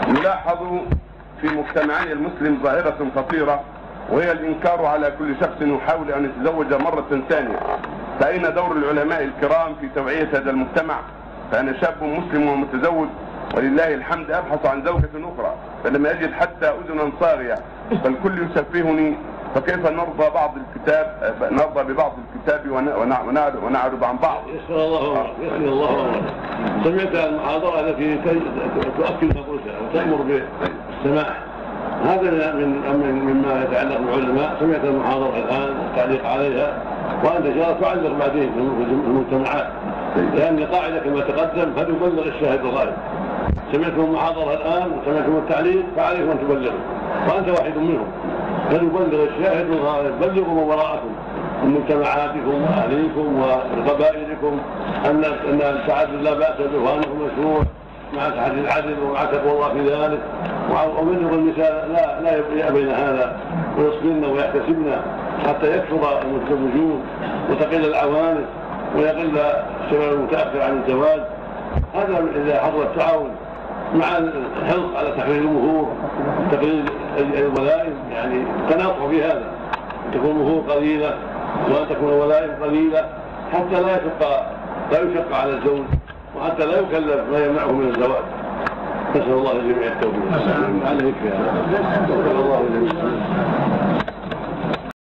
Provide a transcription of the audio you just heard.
يلاحظ في مجتمعنا المسلم ظاهرة خطيرة، وهي الإنكار على كل شخص يحاول أن يتزوج مرة ثانية. فأين دور العلماء الكرام في توعية هذا المجتمع؟ فأنا شاب مسلم ومتزوج ولله الحمد أبحث عن زوجة أخرى، فلم أجد حتى أذنا صاغية، فالكل يسفهني. فكيف نرضى ببعض الكتاب ونعرض عن بعض؟ يسر الله أمرك. سمعت المحاضرة التي تؤكد نقوشها وتأمر بالسماح، هذا مما يتعلق بالعلماء. سمعت المحاضرة الآن والتعليق عليها، وأنت جاء تعلق بعدين في المجتمعات، لأن قاعدة كما تقدم فليبلغ الشاهد الغائب. سمعتم المحاضرة الآن وسمعتم التعليق، فعليكم أن تبلغوا، وأنت واحد منهم. فليبلغ الشاهد الغائب. بلغوا من وراءكم من مجتمعاتكم وأهليكم وقبائلكم أن التعدد لا بأس به وأنه مشروع مع تحدي العدل ومع تقوى الله في ذلك. وبلغوا النساء لا يأبين هذا ويصبرن ويحتسبن حتى يكثر المتزوجون وتقل العوانس ويقل الشباب المتأخر عن الزواج. هذا إذا حضر التعاون مع الحرص على تحرير المهور وتقليل الولائم، يعني تناقض في هذا، أن تكون المهور قليلة وأن تكون الولائم قليلة حتى لا يشق على الزوج، وحتى لا يكلف ما يمنعه من الزواج. نسأل الله الجميع التوفيق.